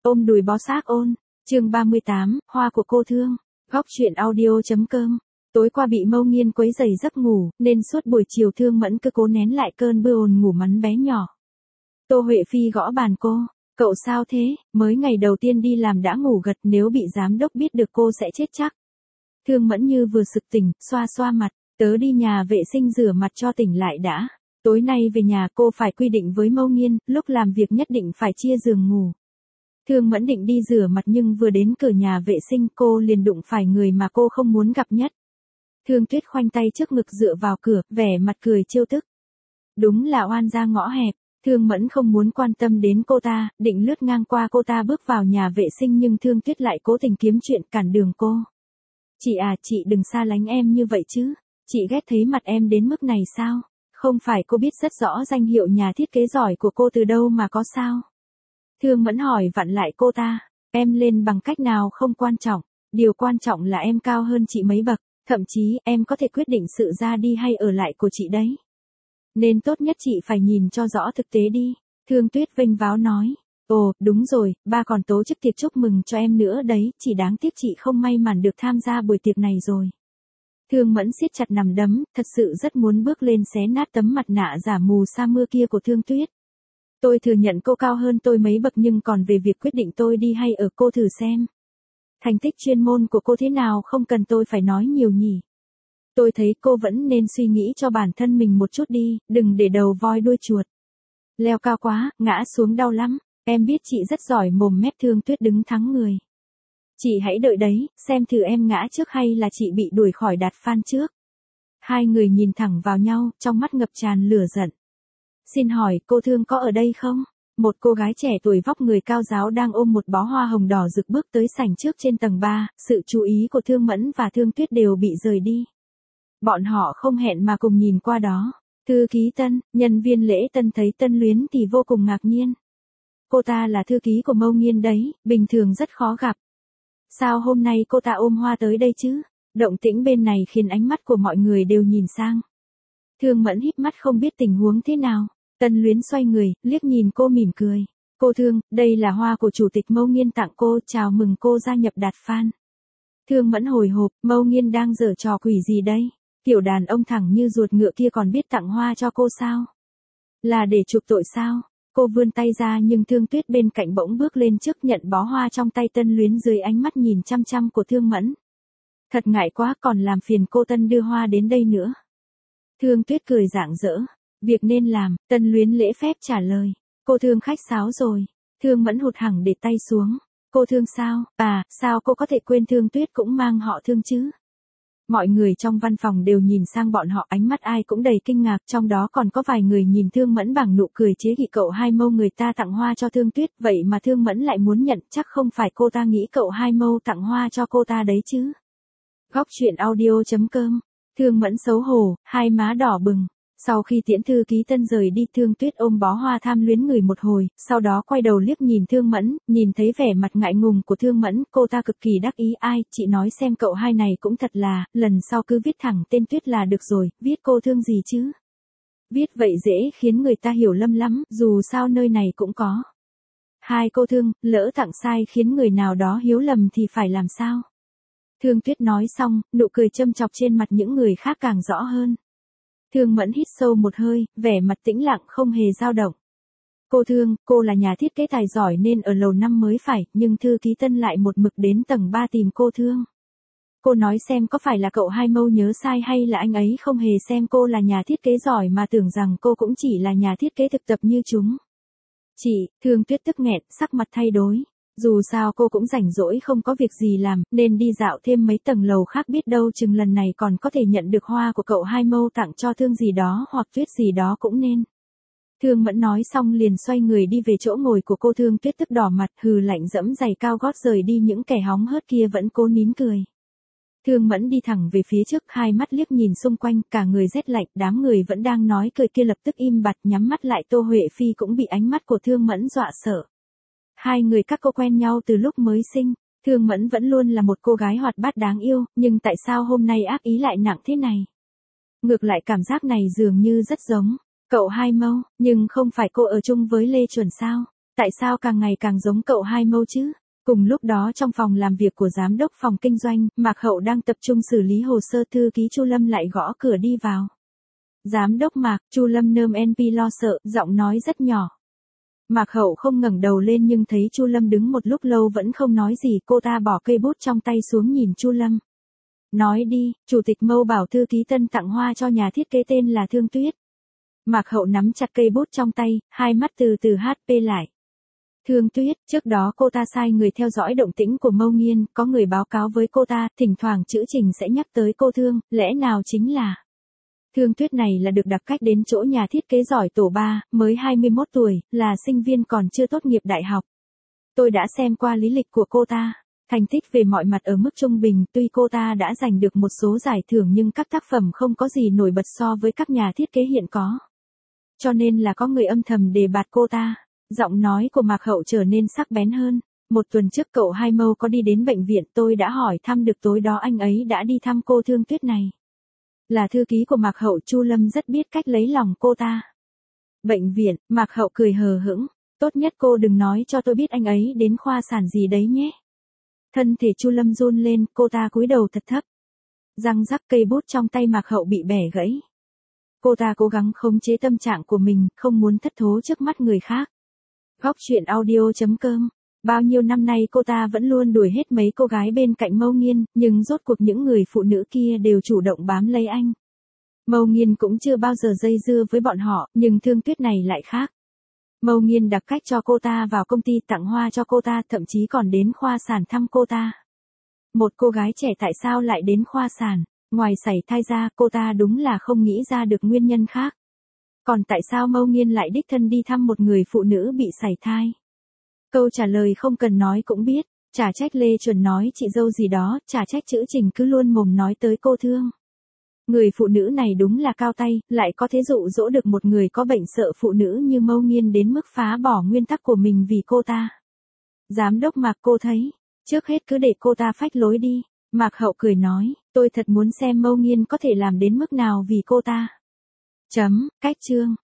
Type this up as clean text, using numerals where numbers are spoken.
Ôm đùi bó xác ôn. Chương 38, hoa của cô thương. Góc truyện audio.com. Tối qua bị Mâu Nghiên quấy rầy giấc ngủ, nên suốt buổi chiều Thương Mẫn cứ cố nén lại cơn buồn ngủ mắn bé nhỏ. Tô Huệ Phi gõ bàn cô. Cậu sao thế, mới ngày đầu tiên đi làm đã ngủ gật, nếu bị giám đốc biết được cô sẽ chết chắc. Thương Mẫn như vừa sực tỉnh, xoa xoa mặt, tớ đi nhà vệ sinh rửa mặt cho tỉnh lại đã. Tối nay về nhà cô phải quy định với Mâu Nghiên, lúc làm việc nhất định phải chia giường ngủ. Thương Mẫn định đi rửa mặt nhưng vừa đến cửa nhà vệ sinh cô liền đụng phải người mà cô không muốn gặp nhất. Thương Tuyết khoanh tay trước ngực dựa vào cửa, vẻ mặt cười trêu tức. Đúng là oan gia ngõ hẹp. Thương Mẫn không muốn quan tâm đến cô ta, định lướt ngang qua cô ta bước vào nhà vệ sinh nhưng Thương Tuyết lại cố tình kiếm chuyện cản đường cô. Chị à, chị đừng xa lánh em như vậy chứ. Chị ghét thấy mặt em đến mức này sao? Không phải cô biết rất rõ danh hiệu nhà thiết kế giỏi của cô từ đâu mà có sao? Thương Mẫn hỏi vặn lại cô ta. Em lên bằng cách nào không quan trọng. Điều quan trọng là em cao hơn chị mấy bậc. Thậm chí em có thể quyết định sự ra đi hay ở lại của chị đấy. Nên tốt nhất chị phải nhìn cho rõ thực tế đi. Thương Tuyết vênh váo nói. Ồ, đúng rồi, ba còn tổ chức tiệc chúc mừng cho em nữa đấy, chỉ đáng tiếc chị không may mắn được tham gia buổi tiệc này rồi. Thương Mẫn siết chặt nắm đấm, thật sự rất muốn bước lên xé nát tấm mặt nạ giả mù sa mưa kia của Thương Tuyết. Tôi thừa nhận cô cao hơn tôi mấy bậc nhưng còn về việc quyết định tôi đi hay ở cô thử xem. Thành tích chuyên môn của cô thế nào không cần tôi phải nói nhiều nhỉ. Tôi thấy cô vẫn nên suy nghĩ cho bản thân mình một chút đi, đừng để đầu voi đuôi chuột. Leo cao quá, ngã xuống đau lắm, em biết chị rất giỏi mồm mép. Thương Tuyết đứng thắng người. Chị hãy đợi đấy, xem thử em ngã trước hay là chị bị đuổi khỏi Đạt Phan trước. Hai người nhìn thẳng vào nhau, trong mắt ngập tràn lửa giận. Xin hỏi, cô Thương có ở đây không? Một cô gái trẻ tuổi vóc người cao ráo đang ôm một bó hoa hồng đỏ rực bước tới sảnh trước trên tầng 3, sự chú ý của Thương Mẫn và Thương Tuyết đều bị rời đi. Bọn họ không hẹn mà cùng nhìn qua đó. Thư ký Tân, nhân viên lễ tân thấy Tân Luyến thì vô cùng ngạc nhiên. Cô ta là thư ký của Mâu Nghiên đấy, bình thường rất khó gặp. Sao hôm nay cô ta ôm hoa tới đây chứ? Động tĩnh bên này khiến ánh mắt của mọi người đều nhìn sang. Thương Mẫn híp mắt không biết tình huống thế nào. Tân Luyến xoay người, liếc nhìn cô mỉm cười. Cô Thương, đây là hoa của chủ tịch Mâu Nghiên tặng cô, chào mừng cô gia nhập Đạt Phan. Thương Mẫn hồi hộp, Mâu Nghiên đang giở trò quỷ gì đây? Tiểu đàn ông thẳng như ruột ngựa kia còn biết tặng hoa cho cô sao? Là để chuộc tội sao? Cô vươn tay ra nhưng Thương Tuyết bên cạnh bỗng bước lên trước nhận bó hoa trong tay Tân Luyến dưới ánh mắt nhìn chăm chăm của Thương Mẫn. Thật ngại quá, còn làm phiền cô Tân đưa hoa đến đây nữa. Thương Tuyết cười rạng rỡ. Việc nên làm, Tân Luyến lễ phép trả lời. Cô Thương khách sáo rồi. Thương Mẫn hụt hẳn để tay xuống. Cô Thương sao? À, sao cô có thể quên Thương Tuyết cũng mang họ Thương chứ? Mọi người trong văn phòng đều nhìn sang bọn họ, ánh mắt ai cũng đầy kinh ngạc, trong đó còn có vài người nhìn Thương Mẫn bằng nụ cười chế giễu. Cậu Hai Mâu người ta tặng hoa cho Thương Tuyết, vậy mà Thương Mẫn lại muốn nhận, chắc không phải cô ta nghĩ cậu Hai Mâu tặng hoa cho cô ta đấy chứ. Góc truyện audio.com. Thương Mẫn xấu hổ, hai má đỏ bừng. Sau khi tiễn thư ký Tân rời đi, Thương Tuyết ôm bó hoa tham luyến người một hồi, sau đó quay đầu liếc nhìn Thương Mẫn, nhìn thấy vẻ mặt ngại ngùng của Thương Mẫn, cô ta cực kỳ đắc ý. Ai, chị nói xem cậu hai này cũng thật là, lần sau cứ viết thẳng tên Tuyết là được rồi, viết cô Thương gì chứ. Viết vậy dễ khiến người ta hiểu lầm lắm, dù sao nơi này cũng có. Hai cô Thương, lỡ tặng sai khiến người nào đó hiểu lầm thì phải làm sao? Thương Tuyết nói xong, nụ cười châm chọc trên mặt những người khác càng rõ hơn. Thương Mẫn hít sâu một hơi, vẻ mặt tĩnh lặng không hề dao động. Cô Thương, cô là nhà thiết kế tài giỏi nên ở lầu 5 mới phải, nhưng thư ký Tân lại một mực đến tầng 3 tìm cô Thương. Cô nói xem có phải là cậu Hai Mâu nhớ sai hay là anh ấy không hề xem cô là nhà thiết kế giỏi mà tưởng rằng cô cũng chỉ là nhà thiết kế thực tập như chúng. Chị, Thương Tuyết tức nghẹn, sắc mặt thay đổi. Dù sao cô cũng rảnh rỗi không có việc gì làm, nên đi dạo thêm mấy tầng lầu khác, biết đâu chừng lần này còn có thể nhận được hoa của cậu Hai Mâu tặng cho Thương gì đó hoặc Tuyết gì đó cũng nên. Thương Mẫn nói xong liền xoay người đi về chỗ ngồi của cô. Thương Tuyết tức đỏ mặt, hừ lạnh dẫm giày cao gót rời đi, những kẻ hóng hớt kia vẫn cố nín cười. Thương Mẫn đi thẳng về phía trước, hai mắt liếc nhìn xung quanh, cả người rét lạnh, đám người vẫn đang nói cười kia lập tức im bặt nhắm mắt lại. Tô Huệ Phi cũng bị ánh mắt của Thương Mẫn dọa sợ. Hai người các cô quen nhau từ lúc mới sinh, Thương Mẫn vẫn luôn là một cô gái hoạt bát đáng yêu, nhưng tại sao hôm nay ác ý lại nặng thế này? Ngược lại cảm giác này dường như rất giống cậu Hai Mâu, nhưng không phải cô ở chung với Lê Chuẩn sao? Tại sao càng ngày càng giống cậu Hai Mâu chứ? Cùng lúc đó trong phòng làm việc của giám đốc phòng kinh doanh, Mạc Hậu đang tập trung xử lý hồ sơ, thư ký Chu Lâm lại gõ cửa đi vào. Giám đốc Mạc, Chu Lâm nơm NP lo sợ, giọng nói rất nhỏ. Mạc Hậu không ngẩng đầu lên nhưng thấy Chu Lâm đứng một lúc lâu vẫn không nói gì, cô ta bỏ cây bút trong tay xuống nhìn Chu Lâm. Nói đi, Chủ tịch Mâu bảo thư ký Tân tặng hoa cho nhà thiết kế tên là Thương Tuyết. Mạc Hậu nắm chặt cây bút trong tay, hai mắt từ từ HP lại. Thương Tuyết, trước đó cô ta sai người theo dõi động tĩnh của Mâu Nghiên, có người báo cáo với cô ta, thỉnh thoảng chữ trình sẽ nhắc tới cô Thương, lẽ nào chính là... Thương Tuyết này là được đặc cách đến chỗ nhà thiết kế giỏi tổ 3, mới 21 tuổi, là sinh viên còn chưa tốt nghiệp đại học. Tôi đã xem qua lý lịch của cô ta. Thành tích về mọi mặt ở mức trung bình, tuy cô ta đã giành được một số giải thưởng nhưng các tác phẩm không có gì nổi bật so với các nhà thiết kế hiện có. Cho nên là có người âm thầm đề bạt cô ta. Giọng nói của Mạc Hậu trở nên sắc bén hơn. Một tuần trước cậu Hai Mâu có đi đến bệnh viện, tôi đã hỏi thăm được, tối đó anh ấy đã đi thăm cô Thương Tuyết này. Là thư ký của Mạc Hậu, Chu Lâm rất biết cách lấy lòng cô ta. Bệnh viện, Mạc Hậu cười hờ hững. Tốt nhất cô đừng nói cho tôi biết anh ấy đến khoa sản gì đấy nhé. Thân thể Chu Lâm run lên, cô ta cúi đầu thật thấp. Răng rắc, cây bút trong tay Mạc Hậu bị bẻ gãy. Cô ta cố gắng khống chế tâm trạng của mình, không muốn thất thố trước mắt người khác. Góc truyện audio.com. Bao nhiêu năm nay cô ta vẫn luôn đuổi hết mấy cô gái bên cạnh Mâu Nghiên, nhưng rốt cuộc những người phụ nữ kia đều chủ động bám lấy anh. Mâu Nghiên cũng chưa bao giờ dây dưa với bọn họ, nhưng Thương Tuyết này lại khác. Mâu Nghiên đặc cách cho cô ta vào công ty, tặng hoa cho cô ta, thậm chí còn đến khoa sản thăm cô ta. Một cô gái trẻ tại sao lại đến khoa sản? Ngoài sảy thai ra, cô ta đúng là không nghĩ ra được nguyên nhân khác. Còn tại sao Mâu Nghiên lại đích thân đi thăm một người phụ nữ bị sảy thai? Câu trả lời không cần nói cũng biết, chả trách Lê Chuẩn nói chị dâu gì đó, chả trách chữ trình cứ luôn mồm nói tới cô Thương. Người phụ nữ này đúng là cao tay, lại có thể dụ dỗ được một người có bệnh sợ phụ nữ như Mâu Nghiên đến mức phá bỏ nguyên tắc của mình vì cô ta. Giám đốc Mạc, cô thấy, trước hết cứ để cô ta phách lối đi. Mạc Hậu cười nói, tôi thật muốn xem Mâu Nghiên có thể làm đến mức nào vì cô ta. Cách chương.